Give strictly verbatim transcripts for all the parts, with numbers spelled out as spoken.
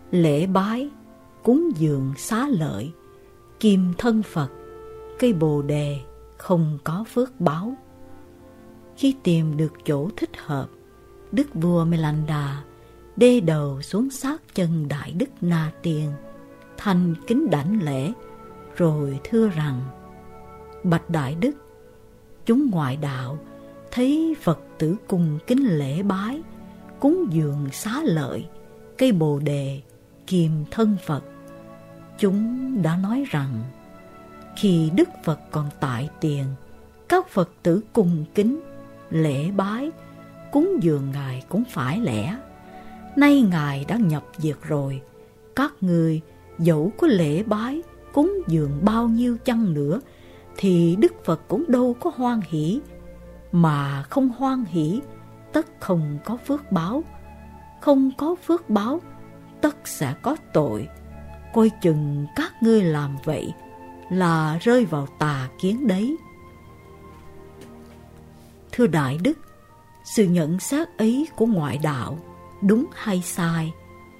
lễ bái, cúng dường xá lợi, kim thân Phật, cây bồ đề không có phước báo. Khi tìm được chỗ thích hợp, đức vua Melanda đê đầu xuống sát chân Đại Đức Na Tiên, thành kính đảnh lễ, rồi thưa rằng: bạch Đại Đức, chúng ngoại đạo thấy Phật tử cùng kính lễ bái, cúng dường xá lợi, cây bồ đề, kiềm thân Phật. Chúng đã nói rằng, khi Đức Phật còn tại tiền, các Phật tử cùng kính lễ bái, cúng dường Ngài cũng phải lẽ. Nay Ngài đã nhập diệt rồi, các ngươi dẫu có lễ bái, cúng dường bao nhiêu chăng nữa, thì Đức Phật cũng đâu có hoan hỷ. Mà không hoan hỷ, tất không có phước báo. Không có phước báo, tất sẽ có tội. Coi chừng các ngươi làm vậy là rơi vào tà kiến đấy. Thưa Đại Đức, sự nhận xét ấy của ngoại đạo đúng hay sai?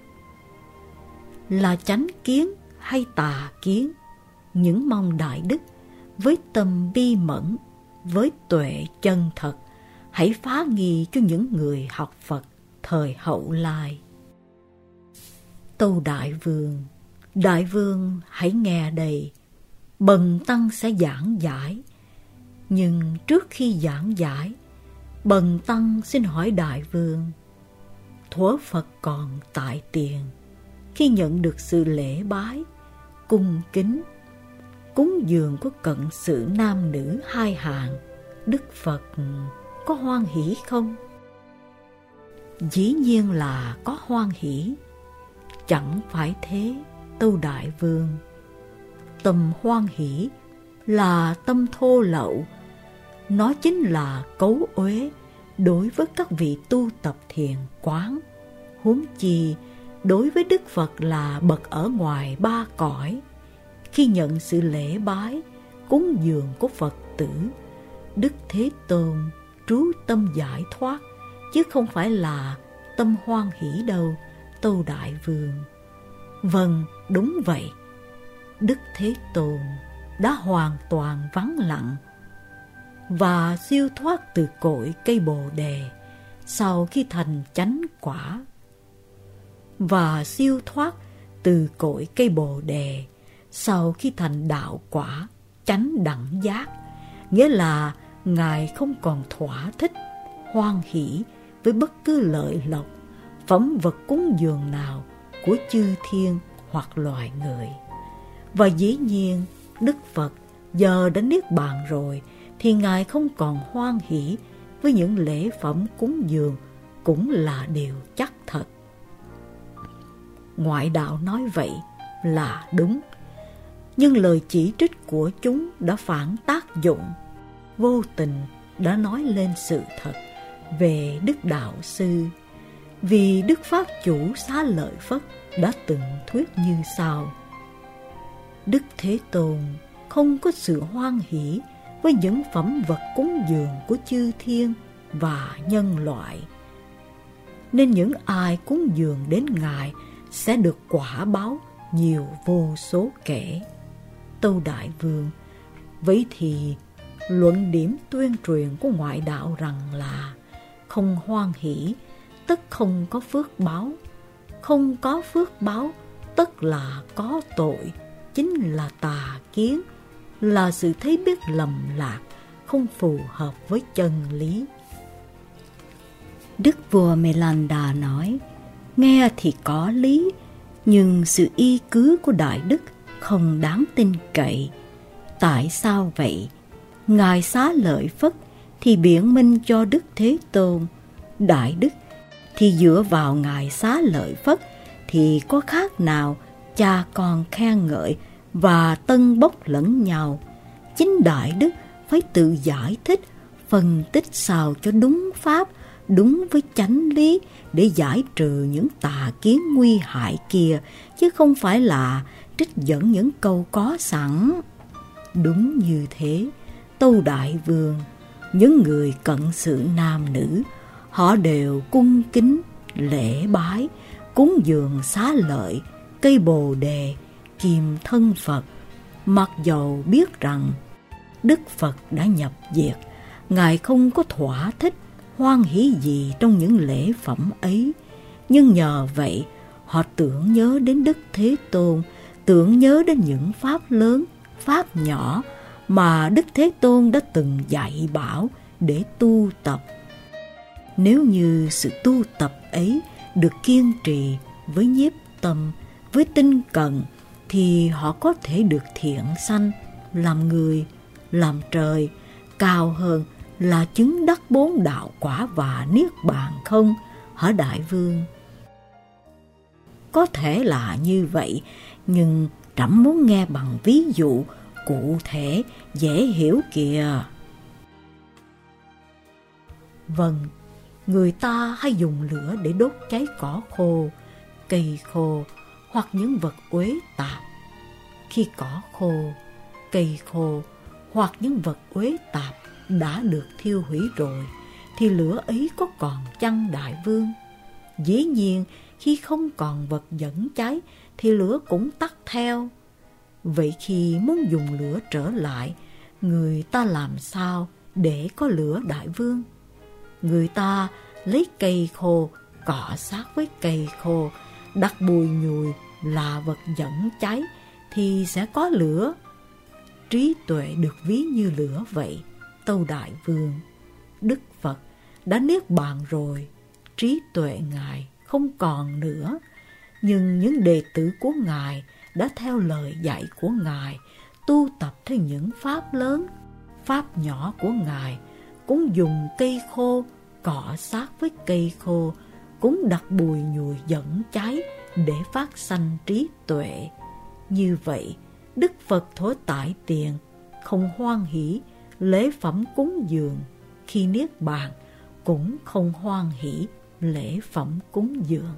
Là chánh kiến hay tà kiến? Những mong Đại Đức với tâm bi mẫn, với tuệ chân thật, hãy phá nghi cho những người học Phật thời hậu lai. Tâu Đại Vương: Đại Vương hãy nghe đây, bần tăng sẽ giảng giải. Nhưng trước khi giảng giải, bần tăng xin hỏi Đại Vương: thuở Phật còn tại tiền, khi nhận được sự lễ bái, cung kính, cúng dường của cận sự nam nữ hai hàng, Đức Phật có hoan hỷ không? Dĩ nhiên là có hoan hỷ. Chẳng phải thế, tâu Đại Vương. Tâm hoan hỷ là tâm thô lậu, nó chính là cấu uế đối với các vị tu tập thiền quán. Huống chi đối với Đức Phật là bậc ở ngoài ba cõi, khi nhận sự lễ bái, cúng dường của Phật tử, Đức Thế Tôn trú tâm giải thoát, chứ không phải là tâm hoan hỷ đâu, tâu Đại Vương. Vâng, đúng vậy. Đức Thế Tôn đã hoàn toàn vắng lặng và siêu thoát từ cội cây bồ đề sau khi thành chánh quả. Và siêu thoát từ cội cây bồ đề sau khi thành đạo quả chánh đẳng giác, nghĩa là Ngài không còn thỏa thích, hoan hỷ với bất cứ lợi lộc, phẩm vật cúng dường nào của chư thiên hoặc loài người. Và dĩ nhiên, Đức Phật giờ đã niết bàn rồi, thì Ngài không còn hoan hỷ với những lễ phẩm cúng dường, cũng là điều chắc thật. Ngoại đạo nói vậy là đúng, nhưng lời chỉ trích của chúng đã phản tác dụng, vô tình đã nói lên sự thật về Đức Đạo Sư. Vì Đức Pháp Chủ Xá Lợi Phất đã từng thuyết như sau: Đức Thế Tôn không có sự hoan hỷ với những phẩm vật cúng dường của chư thiên và nhân loại, nên những ai cúng dường đến Ngài sẽ được quả báo nhiều vô số kể. Tâu Đại Vương, vậy thì luận điểm tuyên truyền của ngoại đạo rằng là không hoan hỷ tất không có phước báo, không có phước báo tất là có tội, chính là tà kiến, là sự thấy biết lầm lạc, không phù hợp với chân lý. Đức vua Melanda nói: nghe thì có lý, nhưng sự y cứ của Đại Đức không đáng tin cậy. Tại sao vậy? Ngài Xá Lợi Phất thì biện minh cho Đức Thế Tôn, Đại Đức thì dựa vào Ngài Xá Lợi Phất thì có khác nào cha con khen ngợi và tân bốc lẫn nhau. Chính Đại Đức phải tự giải thích, phân tích sao cho đúng pháp, đúng với chánh lý, để giải trừ những tà kiến nguy hại kia, chứ không phải là trích dẫn những câu có sẵn. Đúng như thế, tâu Đại Vương, những người cận sự nam nữ, họ đều cung kính, lễ bái, cúng dường xá lợi, cây bồ đề, kiềm thân Phật. Mặc dầu biết rằng Đức Phật đã nhập diệt, Ngài không có thỏa thích, hoan hỷ gì trong những lễ phẩm ấy. Nhưng nhờ vậy, họ tưởng nhớ đến Đức Thế Tôn, tưởng nhớ đến những pháp lớn, pháp nhỏ mà Đức Thế Tôn đã từng dạy bảo để tu tập. Nếu như sự tu tập ấy được kiên trì với nhiếp tâm, với tinh cần, thì họ có thể được thiện sanh, làm người, làm trời, cao hơn là chứng đắc bốn đạo quả và niết bàn không, hả đại vương? Có thể là như vậy, nhưng trẫm muốn nghe bằng ví dụ cụ thể, dễ hiểu kìa. Vâng, người ta hay dùng lửa để đốt cháy cỏ khô, cây khô hoặc những vật uế tạp. Khi cỏ khô, cây khô hoặc những vật uế tạp đã được thiêu hủy rồi, thì lửa ấy có còn chăng đại vương? Dĩ nhiên, khi không còn vật dẫn cháy, thì lửa cũng tắt theo. Vậy khi muốn dùng lửa trở lại, người ta làm sao để có lửa đại vương? Người ta lấy cây khô cọ sát với cây khô, đặt bùi nhùi là vật dẫn cháy, thì sẽ có lửa. Trí tuệ được ví như lửa vậy, tâu đại vương. Đức Phật đã niết bàn rồi, trí tuệ Ngài không còn nữa. Nhưng những đệ tử của Ngài đã theo lời dạy của Ngài, tu tập theo những pháp lớn, pháp nhỏ của Ngài, cũng dùng cây khô cọ sát với cây khô, cũng đặt bùi nhùi dẫn cháy để phát sanh trí tuệ. Như vậy, Đức Phật Thổ Tại Tiền không hoan hỷ lễ phẩm cúng dường, khi niết bàn cũng không hoan hỷ lễ phẩm cúng dường.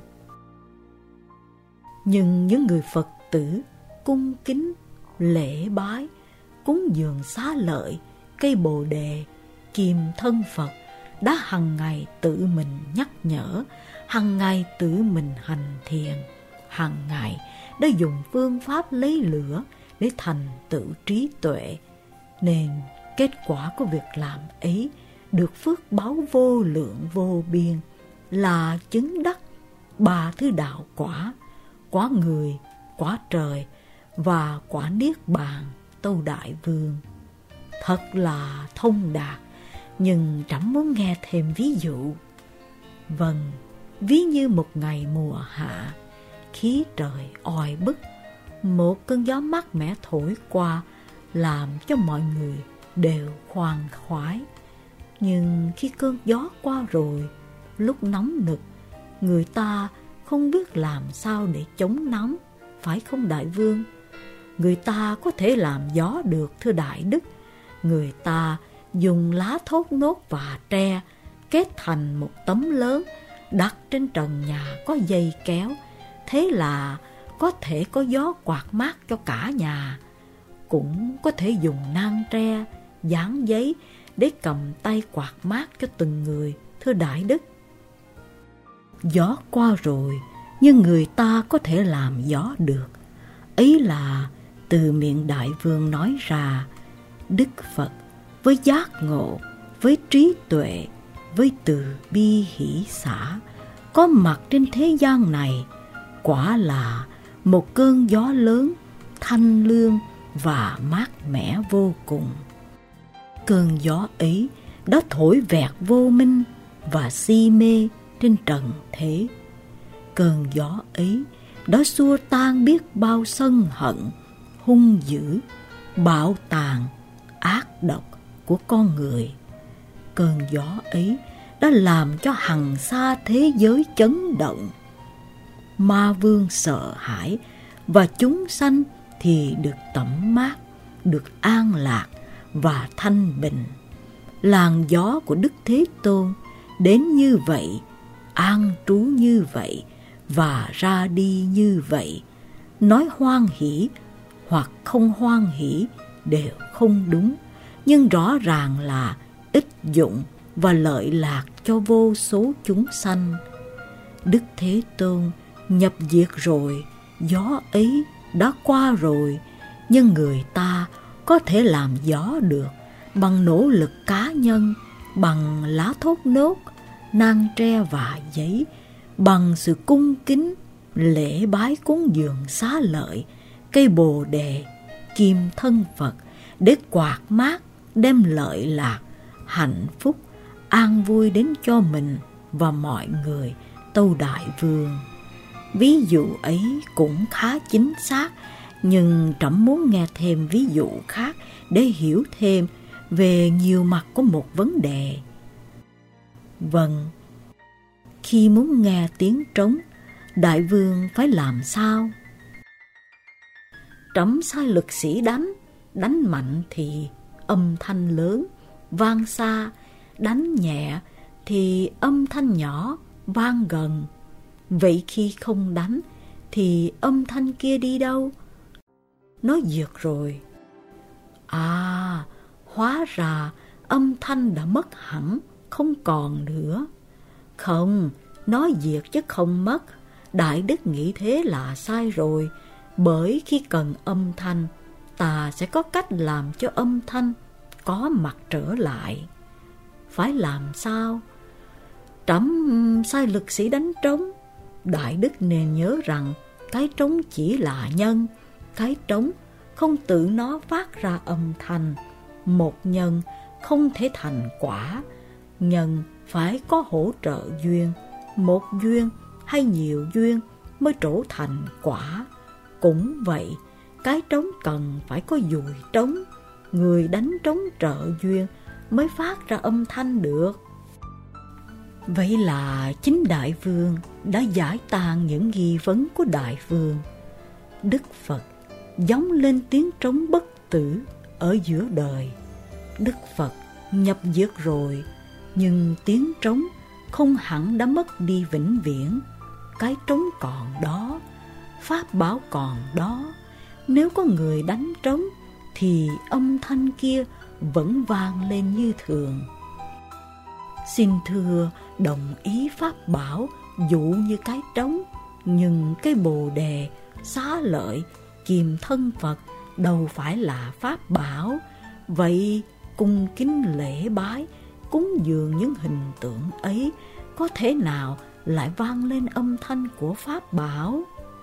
Nhưng những người Phật tử cung kính lễ bái, cúng dường xá lợi, cây bồ đề, kiềm thân Phật, đã hằng ngày tự mình nhắc nhở, hằng ngày tự mình hành thiền, hằng ngày đã dùng phương pháp lấy lửa để thành tựu trí tuệ, nên kết quả của việc làm ấy được phước báu vô lượng vô biên, là chứng đắc ba thứ đạo quả: quả người, quả trời và quả niết bàn, tâu đại vương. Thật là thông đạt, nhưng trẫm muốn nghe thêm ví dụ. Vâng, ví như một ngày mùa hạ, khí trời oi bức, một cơn gió mát mẻ thổi qua, làm cho mọi người đều khoan khoái. Nhưng khi cơn gió qua rồi, lúc nóng nực, người ta không biết làm sao để chống nóng, phải không đại vương? Người ta có thể làm gió được, thưa đại đức. Người ta dùng lá thốt nốt và tre kết thành một tấm lớn, đặt trên trần nhà có dây kéo, thế là có thể có gió quạt mát cho cả nhà. Cũng có thể dùng nan tre, dán giấy để cầm tay quạt mát cho từng người, thưa đại đức. Gió qua rồi, nhưng người ta có thể làm gió được. Ấy là từ miệng đại vương nói ra. Đức Phật với giác ngộ, với trí tuệ, với từ bi hỷ xả, có mặt trên thế gian này, quả là một cơn gió lớn, thanh lương và mát mẻ vô cùng. Cơn gió ấy đã thổi vẹt vô minh và si mê trên trần thế. Cơn gió ấy đã xua tan biết bao sân hận, hung dữ, bạo tàn, ác độc của con người. Cơn gió ấy đã làm cho hằng sa thế giới chấn động. Ma vương sợ hãi, và chúng sanh thì được tẩm mát, được an lạc và thanh bình. Làn gió của Đức Thế Tôn đến như vậy, an trú như vậy và ra đi như vậy. Nói hoan hỷ hoặc không hoan hỷ đều không đúng, nhưng rõ ràng là ích dụng và lợi lạc cho vô số chúng sanh. Đức Thế Tôn Nhập diệt rồi, gió ấy đã qua rồi, nhưng người ta có thể làm gió được bằng nỗ lực cá nhân, bằng lá thốt nốt, nang tre và giấy, bằng sự cung kính, lễ bái cúng dường xá lợi, cây bồ đề, kim thân Phật, để quạt mát đem lợi lạc, hạnh phúc, an vui đến cho mình và mọi người, Tâu Đại Vương. Ví dụ ấy cũng khá chính xác, nhưng trẫm muốn nghe thêm ví dụ khác để hiểu thêm về nhiều mặt của một vấn đề. Vâng, khi muốn nghe tiếng trống, đại vương phải làm sao? Trẫm sai lực sĩ đánh, đánh mạnh thì âm thanh lớn, vang xa, đánh nhẹ thì âm thanh nhỏ, vang gần. Vậy khi không đánh thì âm thanh kia đi đâu? Nó diệt rồi. À, hóa ra âm thanh đã mất hẳn, không còn nữa. Không, nó diệt chứ không mất. Đại đức nghĩ thế là sai rồi, bởi khi cần âm thanh, ta sẽ có cách làm cho âm thanh có mặt trở lại. Phải làm sao? Trẫm sai lực sĩ đánh trống. Đại đức nên nhớ rằng cái trống chỉ là nhân, cái trống không tự nó phát ra âm thanh. Một nhân không thể thành quả, nhân phải có hỗ trợ duyên, một duyên hay nhiều duyên mới trổ thành quả. Cũng vậy, cái trống cần phải có dùi trống, người đánh trống trợ duyên mới phát ra âm thanh được. Vậy là chính đại vương đã giải tàn những nghi vấn của đại vương. Đức Phật gióng lên tiếng trống bất tử ở giữa đời. Đức Phật nhập diệt rồi, nhưng tiếng trống không hẳn đã mất đi vĩnh viễn. Cái trống còn đó, pháp bảo còn đó. Nếu có người đánh trống thì âm thanh kia vẫn vang lên như thường. Xin thưa đồng ý pháp bảo dụ như cái trống, nhưng cái bồ đề, xá lợi, kiềm thân Phật đâu phải là pháp bảo. Vậy cung kính lễ bái, cúng dường những hình tượng ấy có thể nào lại vang lên âm thanh của pháp bảo?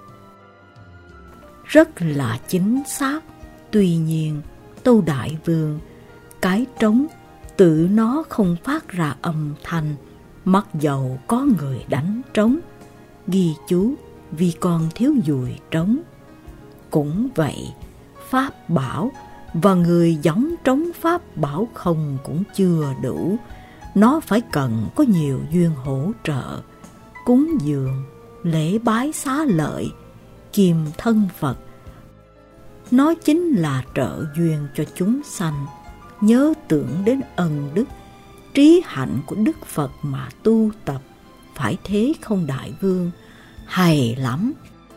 Rất là chính xác. Tuy nhiên, Tâu Đại Vương, cái trống tự nó không phát ra âm thanh, mặc dầu có người đánh trống. Ghi chú vì còn thiếu dùi trống. Cũng vậy, pháp bảo và người gióng trống pháp bảo không cũng chưa đủ. Nó phải cần có nhiều duyên hỗ trợ, cúng dường, lễ bái xá lợi, kiềm thân Phật. Nó chính là trợ duyên cho chúng sanh, nhớ tưởng đến ân đức, trí hạnh của Đức Phật mà tu tập. Phải thế không đại vương? Hay lắm!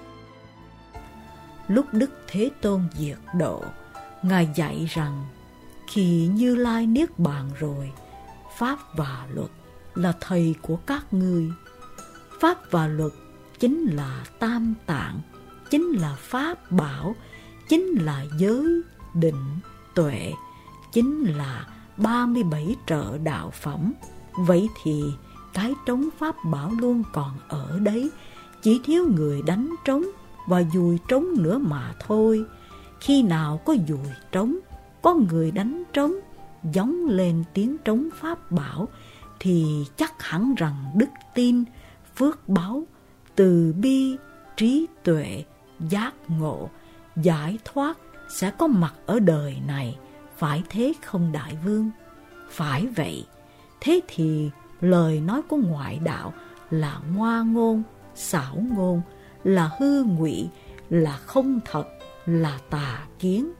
Lúc Đức Thế Tôn diệt độ, Ngài dạy rằng khi Như Lai niết bàn rồi, pháp và luật là thầy của các ngươi. Pháp và luật chính là tam tạng, chính là pháp bảo, chính là giới, định, tuệ, chính là ba mươi bảy trợ đạo phẩm. Vậy thì cái trống pháp bảo luôn còn ở đấy, chỉ thiếu người đánh trống và dùi trống nữa mà thôi. Khi nào có dùi trống, có người đánh trống, gióng lên tiếng trống pháp bảo, thì chắc hẳn rằng đức tin, phước báu, từ bi, trí tuệ, giác ngộ, giải thoát sẽ có mặt ở đời này. Phải thế không đại vương? Phải vậy. Thế thì lời nói của ngoại đạo là ngoa ngôn, xảo ngôn, là hư ngụy, là không thật, là tà kiến.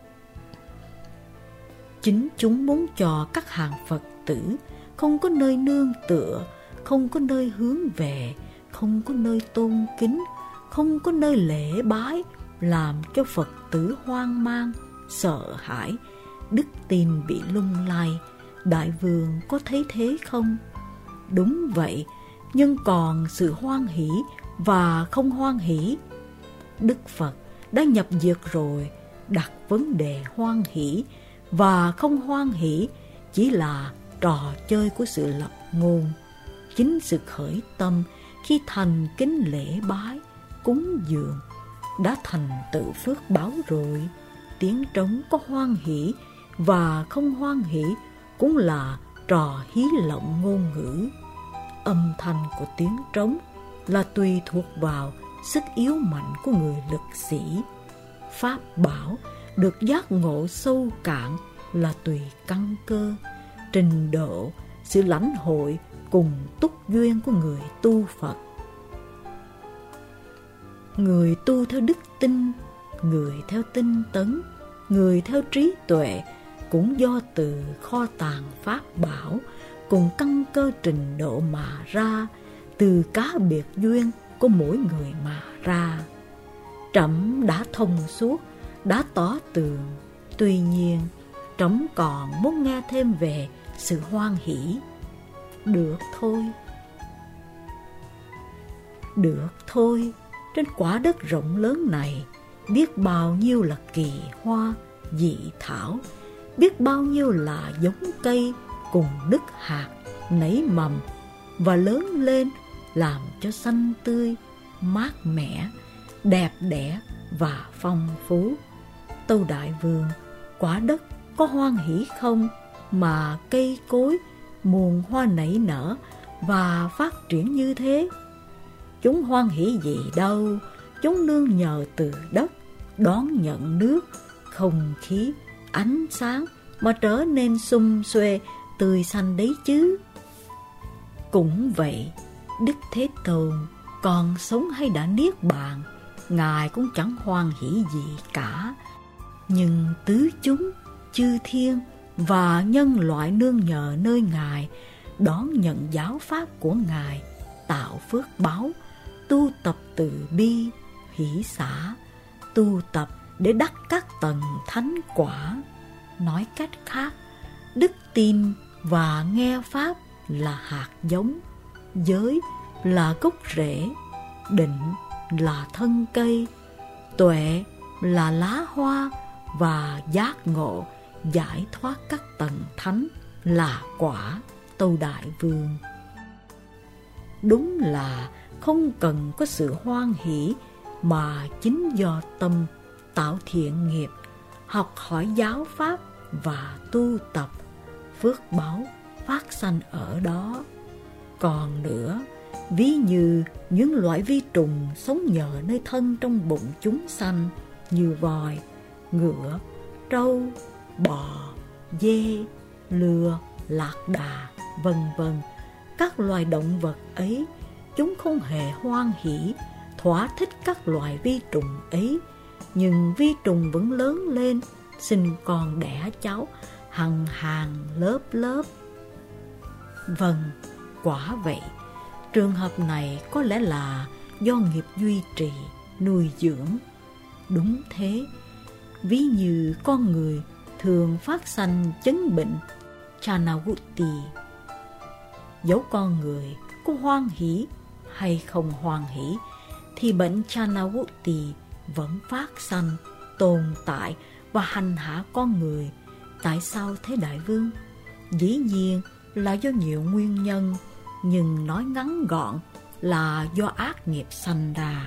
Chính chúng muốn cho các hàng Phật tử không có nơi nương tựa, không có nơi hướng về, không có nơi tôn kính, không có nơi lễ bái, làm cho Phật tử hoang mang, sợ hãi, đức tin bị lung lay. Đại vương có thấy thế không? Đúng vậy, nhưng còn sự hoan hỷ và không hoan hỷ. Đức Phật đã nhập diệt rồi, đặt vấn đề hoan hỷ và không hoan hỷ chỉ là trò chơi của sự lập ngôn. Chính sự khởi tâm khi thành kính lễ bái, cúng dường đã thành tựu phước báo rồi. Tiếng trống có hoan hỷ và không hoan hỷ cũng là trò hí lộng ngôn ngữ. Âm thanh của tiếng trống là tùy thuộc vào sức yếu mạnh của người lực sĩ. Pháp bảo được giác ngộ sâu cạn là tùy căn cơ, trình độ, sự lãnh hội cùng túc duyên của người tu Phật. Người tu theo đức tin, người theo tinh tấn, người theo trí tuệ cũng do từ kho tàng pháp bảo cùng căn cơ trình độ mà ra, từ cá biệt duyên của mỗi người mà ra. Trẫm đã thông suốt, đã tỏ tường, tuy nhiên trẫm còn muốn nghe thêm về sự hoan hỷ. Được thôi, được thôi, trên quả đất rộng lớn này biết bao nhiêu là kỳ hoa, dị thảo, biết bao nhiêu là giống cây cùng nứt hạt, nảy mầm và lớn lên làm cho xanh tươi, mát mẻ, đẹp đẽ và phong phú. Tâu Đại Vương, quả đất có hoan hỷ không mà cây cối muôn hoa nảy nở và phát triển như thế? Chúng hoan hỷ gì đâu, chúng nương nhờ từ đất, đón nhận nước, không khí, ánh sáng mà trở nên sum xuê, tươi xanh đấy chứ. Cũng vậy, Đức Thế Tôn còn sống hay đã niết bàn, Ngài cũng chẳng hoan hỷ gì cả. Nhưng tứ chúng, chư thiên và nhân loại nương nhờ nơi Ngài, đón nhận giáo pháp của Ngài, tạo phước báo, tu tập từ bi, hỷ xả, tu tập để đắc các tầng thánh quả. Nói cách khác, đức tin và nghe pháp là hạt giống, giới là gốc rễ, định là thân cây, tuệ là lá hoa và giác ngộ, giải thoát các tầng thánh là quả. Tâu Đại Vương, đúng là không cần có sự hoan hỷ, mà chính do tâm tạo thiện nghiệp, học hỏi giáo pháp và tu tập, phước báo phát sanh ở đó. Còn nữa, ví như những loại vi trùng sống nhờ nơi thân trong bụng chúng sanh như voi, ngựa, trâu, bò, dê, lừa, lạc đà, vân vân. Các loài động vật ấy, chúng không hề hoan hỷ, thỏa thích các loài vi trùng ấy, nhưng vi trùng vẫn lớn lên, sinh con đẻ cháu, hằng hàng lớp lớp. Vâng, quả vậy, trường hợp này có lẽ là do nghiệp duy trì, nuôi dưỡng. Đúng thế, ví như con người thường phát sanh chứng bệnh Chanavuti. Dẫu con người có hoan hỷ hay không hoan hỷ, thì bệnh Chanavuti vẫn phát sanh, tồn tại và hành hạ con người. Tại sao thế Đại Vương? Dĩ nhiên là do nhiều nguyên nhân, nhưng nói ngắn gọn là do ác nghiệp sanh ra.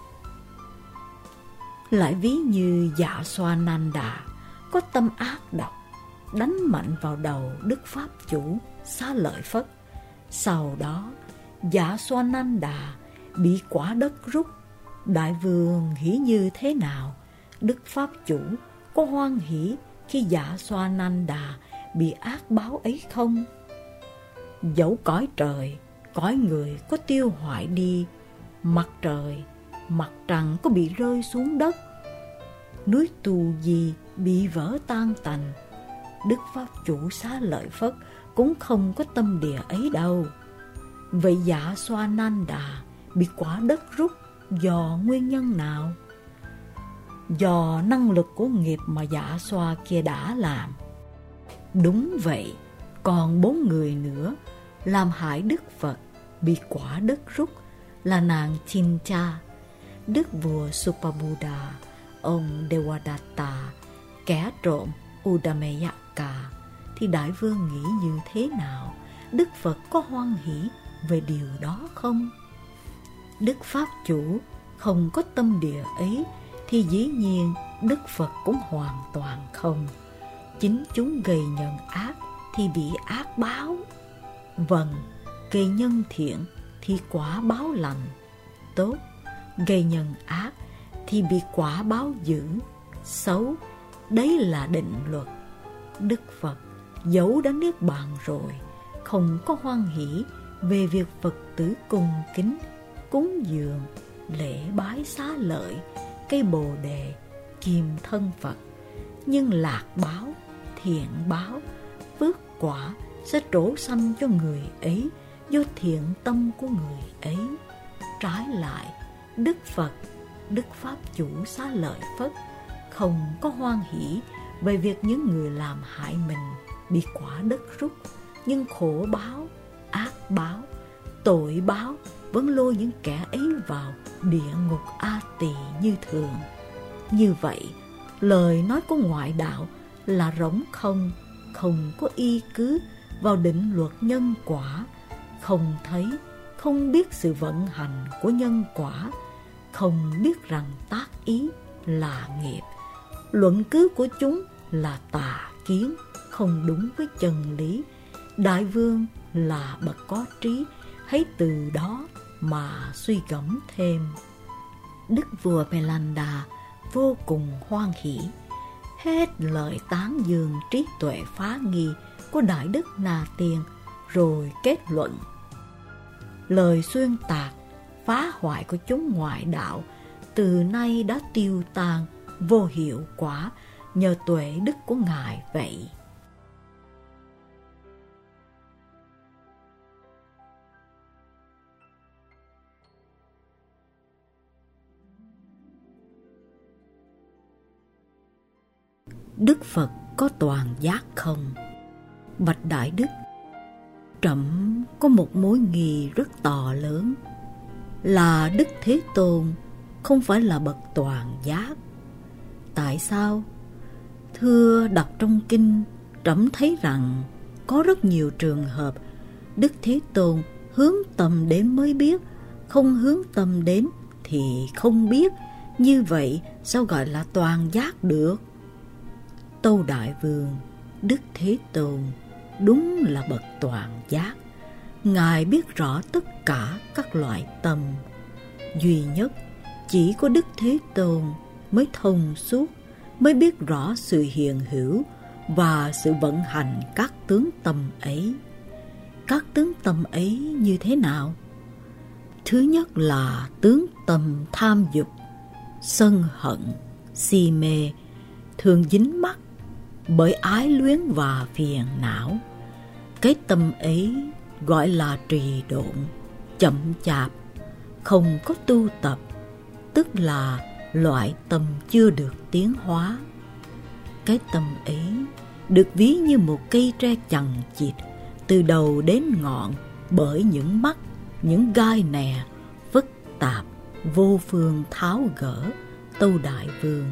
Lại ví như Dạ Xoa Nanda có tâm ác độc, đánh mạnh vào đầu Đức Pháp Chủ Xá Lợi Phất. Sau đó, Dạ Xoa Nanda bị quả đất rút. Đại Vương hỷ như thế nào? Đức Pháp Chủ có hoan hỷ khi Dạ Xoa Nanda bị ác báo ấy không? Dẫu cõi trời, cõi người có tiêu hoại đi, mặt trời, mặt trăng có bị rơi xuống đất, núi Tu Di bị vỡ tan tành, Đức Pháp Chủ Xá Lợi Phất cũng không có tâm địa ấy đâu. Vậy Dạ Xoa Nanda bị quả đất rút do nguyên nhân nào? Do năng lực của nghiệp mà Dạ Xoa kia đã làm. Đúng vậy, còn bốn người nữa làm hại Đức Phật bị quả đất rút là nàng Chincha. Đức vua Supabuddha, ông Devadatta, kẻ trộm Uddameyaka, thì đại vương nghĩ như thế nào? Đức Phật có hoan hỷ về điều đó không? Đức Pháp chủ không có tâm địa ấy thì dĩ nhiên Đức Phật cũng hoàn toàn không. Chính chúng gây nhân ác thì bị ác báo. Vâng, gây nhân thiện thì quả báo lành, tốt. Gây nhân ác thì bị quả báo dữ, xấu. Đấy là định luật. Đức Phật dẫu đã niết bàn rồi, không có hoan hỷ về việc Phật tử cung kính, cúng dường, lễ bái xá lợi, cây bồ đề, kim thân Phật. Nhưng lạc báo, thiện báo, phước quả sẽ trổ sanh cho người ấy do thiện tâm của người ấy. Trái lại, Đức Phật, Đức Pháp chủ Xá Lợi Phất không có hoan hỷ về việc những người làm hại mình bị quả đất rút, nhưng khổ báo, ác báo, tội báo vẫn lôi những kẻ ấy vào địa ngục A Tỳ như thường. Như vậy, lời nói của ngoại đạo là rỗng không, không có y cứ vào định luật nhân quả, không thấy, không biết sự vận hành của nhân quả, không biết rằng tác ý là nghiệp. Luận cứ của chúng là tà kiến, không đúng với chân lý. Đại vương là bậc có trí, hãy từ đó mà suy gẫm thêm. Đức vua Melanda vô cùng hoan hỷ, hết lời tán dương trí tuệ phá nghi của Đại Đức Na Tiên, rồi kết luận: lời xuyên tạc, phá hoại của chúng ngoại đạo từ nay đã tiêu tan, vô hiệu quả nhờ tuệ đức của Ngài vậy. Đức Phật có toàn giác không? Bạch Đại Đức, trẫm có một mối nghi rất to lớn, là Đức Thế Tôn không phải là bậc toàn giác. Tại sao? Thưa, đọc trong kinh, trẫm thấy rằng có rất nhiều trường hợp Đức Thế Tôn hướng tâm đến mới biết, không hướng tâm đến thì không biết. Như vậy sao gọi là toàn giác được? Tâu Đại Vương, Đức Thế Tôn đúng là bậc toàn giác. Ngài biết rõ tất cả các loại tâm. Duy nhất chỉ có Đức Thế Tôn mới thông suốt, mới biết rõ sự hiện hữu và sự vận hành các tướng tâm ấy. Các tướng tâm ấy như thế nào? Thứ nhất là tướng tâm tham dục, sân hận, si mê, thường dính mắc bởi ái luyến và phiền não. Cái tâm ấy gọi là trì độn, chậm chạp, không có tu tập, tức là loại tâm chưa được tiến hóa. Cái tâm ấy được ví như một cây tre chằng chịt từ đầu đến ngọn bởi những mắc, những gai nè phức tạp, vô phương tháo gỡ. Tâu Đại Vương,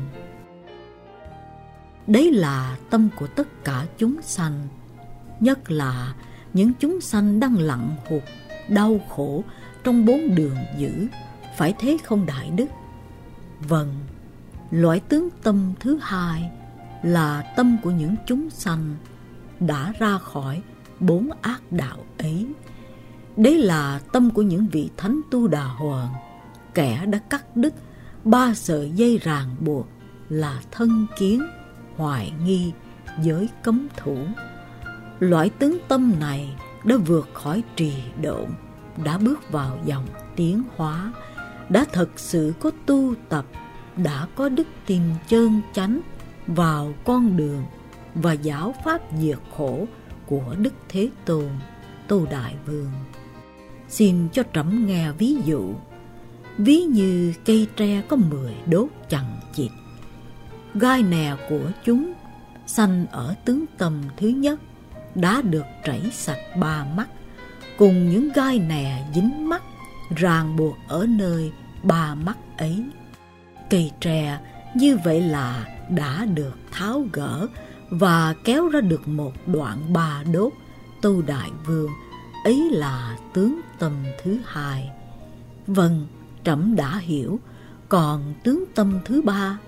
đấy là tâm của tất cả chúng sanh, nhất là những chúng sanh đang lặn hụt, đau khổ trong bốn đường dữ, phải thế không Đại Đức? Vâng, loại tướng tâm thứ hai là tâm của những chúng sanh đã ra khỏi bốn ác đạo ấy. Đấy là tâm của những vị thánh tu đà hoàng, kẻ đã cắt đứt ba sợi dây ràng buộc là thân kiến, hoài nghi, giới cấm thủ. Loại tướng tâm này đã vượt khỏi trì độn, đã bước vào dòng tiến hóa, đã thật sự có tu tập, đã có đức tin chân chánh vào con đường và giáo pháp diệt khổ của Đức Thế Tôn. Tâu Đại Vương, xin cho trẫm nghe ví dụ. Ví như cây tre có mười đốt chằng chịt, gai nè của chúng sanh ở tướng tâm thứ nhất đã được trảy sạch ba mắt, cùng những gai nè dính mắt ràng buộc ở nơi ba mắt ấy. Cây tre như vậy là đã được tháo gỡ và kéo ra được một đoạn ba đốt. Tâu Đại Vương, ấy là tướng tâm thứ hai. Vâng, trẫm đã hiểu. Còn tướng tâm thứ ba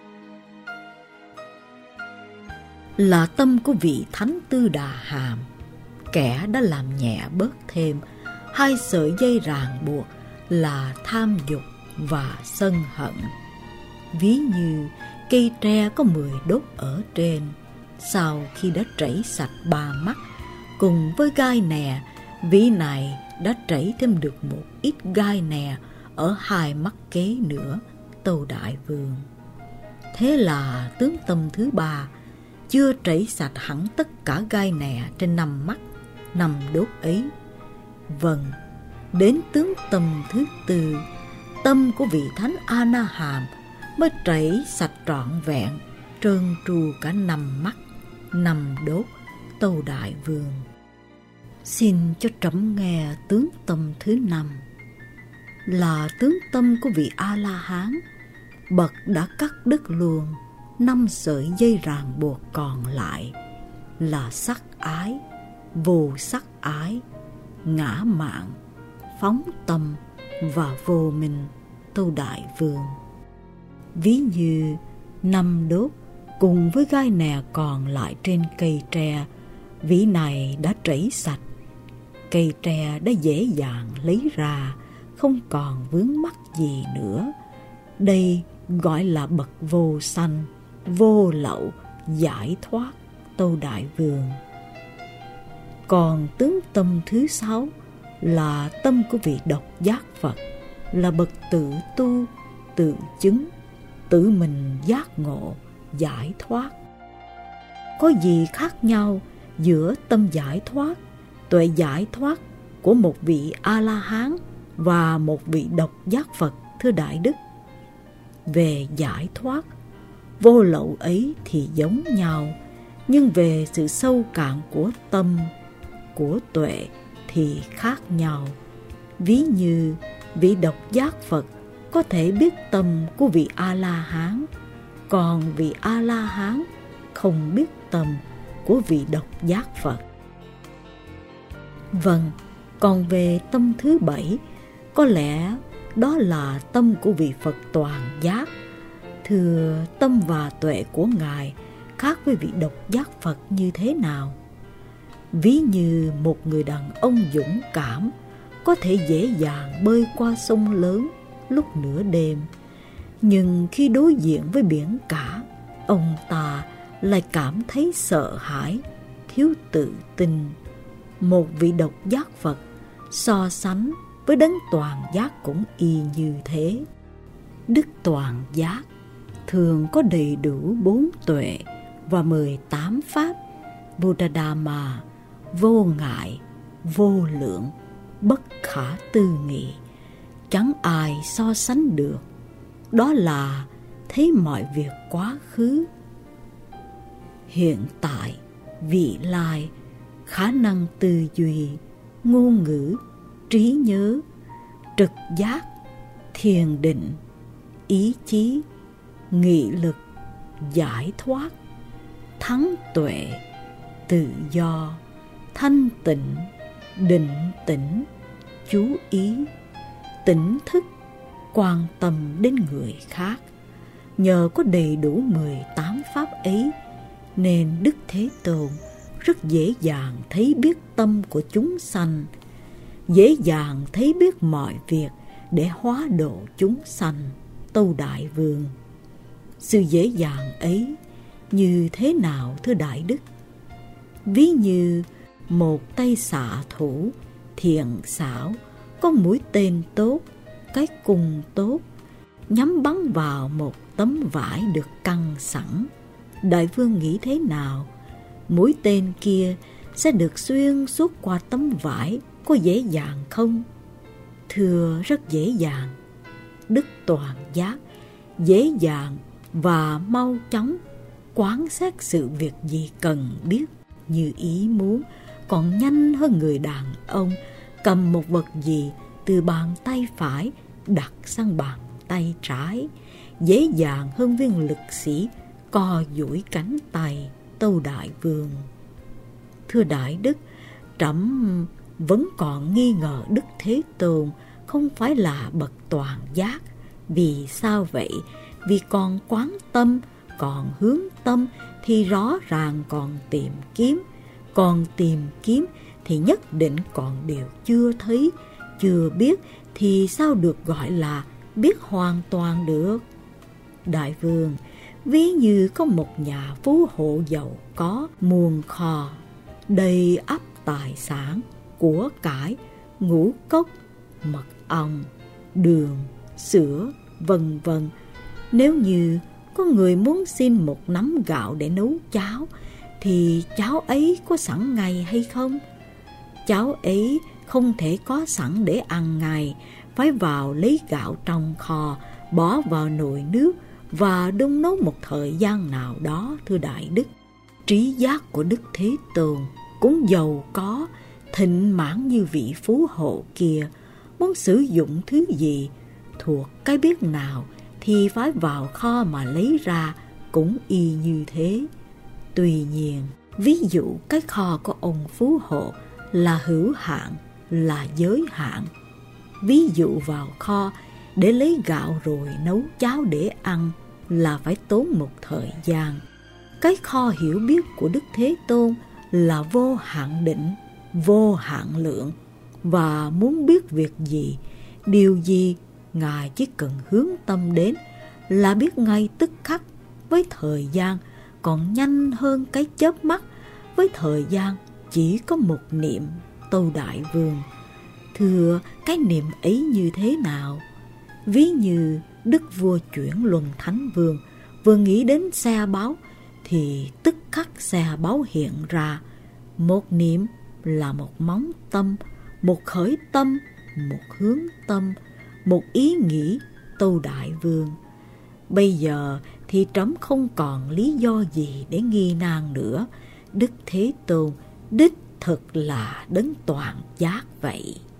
là tâm của vị Thánh Tư Đà Hàm, kẻ đã làm nhẹ bớt thêm hai sợi dây ràng buộc là tham dục và sân hận. Ví như cây tre có mười đốt ở trên, sau khi đã trảy sạch ba mắt cùng với gai nè, vị này đã trảy thêm được một ít gai nè ở hai mắt kế nữa. Tâu Đại Vương, thế là tướng tâm thứ ba chưa trảy sạch hẳn tất cả gai nè trên năm mắt, năm đốt ấy. Vâng, đến tướng tâm thứ tư, tâm của vị Thánh A Na Hàm mới trảy sạch trọn vẹn, trơn tru cả năm mắt, năm đốt. Tâu Đại Vương, xin cho trẫm nghe tướng tâm thứ năm, là tướng tâm của vị A La Hán, bậc đã cắt đứt luôn năm sợi dây ràng buộc còn lại, là sắc ái, vô sắc ái, ngã mạn, phóng tâm và vô minh. Tâu Đại Vương, ví như năm đốt cùng với gai nè còn lại trên cây tre, vị này đã trảy sạch, cây tre đã dễ dàng lấy ra, không còn vướng mắc gì nữa. Đây gọi là bậc vô sanh, vô lậu, giải thoát. Tâu Đại Vương, còn tướng tâm thứ sáu là tâm của vị độc giác Phật, là bậc tự tu, tự chứng, tự mình giác ngộ, giải thoát. Có gì khác nhau giữa tâm giải thoát, tuệ giải thoát của một vị A-la-hán và một vị độc giác Phật, thưa Đại Đức? Về giải thoát, vô lậu ấy thì giống nhau, nhưng về sự sâu cạn của tâm, của tuệ thì khác nhau. Ví như vị độc giác Phật có thể biết tâm của vị A-la-hán, còn vị A-la-hán không biết tâm của vị độc giác Phật. Vâng, còn về tâm thứ bảy, có lẽ đó là tâm của vị Phật toàn giác. Thưa, tâm và tuệ của Ngài khác với vị độc giác Phật như thế nào? Ví như một người đàn ông dũng cảm có thể dễ dàng bơi qua sông lớn lúc nửa đêm, nhưng khi đối diện với biển cả, ông ta lại cảm thấy sợ hãi, thiếu tự tin. Một vị độc giác Phật so sánh với đấng toàn giác cũng y như thế. Đức toàn giác thường có đầy đủ bốn tuệ và mười tám pháp Buddhadhamma, vô ngại, vô lượng, bất khả tư nghị, chẳng ai so sánh được. Đó là thấy mọi việc quá khứ, hiện tại, vị lai, khả năng tư duy, ngôn ngữ, trí nhớ, trực giác, thiền định, ý chí, nghị lực, giải thoát, thắng tuệ, tự do, thanh tịnh, định tĩnh, chú ý, tỉnh thức, quan tâm đến người khác. Nhờ có đầy đủ mười tám pháp ấy nên Đức Thế Tôn rất dễ dàng thấy biết tâm của chúng sanh, dễ dàng thấy biết mọi việc để hóa độ chúng sanh. Tâu Đại Vương, sự dễ dàng ấy như thế nào, thưa Đại Đức? Ví như một tay xạ thủ thiện xảo, có mũi tên tốt, cái cung tốt, nhắm bắn vào một tấm vải được căng sẵn. Đại Vương nghĩ thế nào? Mũi tên kia sẽ được xuyên suốt qua tấm vải có dễ dàng không? Thưa, rất dễ dàng. Đức toàn giác dễ dàng và mau chóng quán xét sự việc gì cần biết như ý muốn, còn nhanh hơn người đàn ông cầm một vật gì từ bàn tay phải đặt sang bàn tay trái, dễ dàng hơn viên lực sĩ co duỗi cánh tay Tâu Đại Vương. Thưa Đại Đức, trẫm vẫn còn nghi ngờ Đức Thế Tôn không phải là bậc toàn giác. Vì sao vậy? Vì còn quán tâm, còn hướng tâm thì rõ ràng còn tìm kiếm. Còn tìm kiếm thì nhất định còn điều chưa thấy, chưa biết thì sao được gọi là biết hoàn toàn được? Đại Vương, ví như có một nhà phú hộ giàu có muôn kho, đầy ắp tài sản, của cải, ngũ cốc, mật ong, đường, sữa, vân vân. Nếu như có người muốn xin một nắm gạo để nấu cháo, thì cháo ấy có sẵn ngay hay không? Cháo ấy không thể có sẵn để ăn ngay, phải vào lấy gạo trong kho, bỏ vào nồi nước và đun nấu một thời gian nào đó. Thưa Đại Đức, trí giác của Đức Thế Tôn cũng giàu có, thịnh mãn như vị phú hộ kia, muốn sử dụng thứ gì, thuộc cái biết nào thì phải vào kho mà lấy ra, cũng y như thế. Tuy nhiên, ví dụ cái kho của ông phú hộ là hữu hạn, là giới hạn. Ví dụ vào kho để lấy gạo rồi nấu cháo để ăn là phải tốn một thời gian. Cái kho hiểu biết của Đức Thế Tôn là vô hạn định, vô hạn lượng, và muốn biết việc gì, điều gì, Ngài chỉ cần hướng tâm đến là biết ngay tức khắc, với thời gian còn nhanh hơn cái chớp mắt, với thời gian chỉ có một niệm. Tâu Đại Vương, thưa, cái niệm ấy như thế nào? Ví như Đức Vua Chuyển Luân Thánh Vương vừa nghĩ đến xe báu thì tức khắc xe báu hiện ra. Một niệm là một móng tâm, một khởi tâm, một hướng tâm, một ý nghĩ. Tâu Đại Vương, bây giờ thì trẫm không còn lý do gì để nghi nan nữa. Đức Thế Tôn đích thực là đấng toàn giác vậy.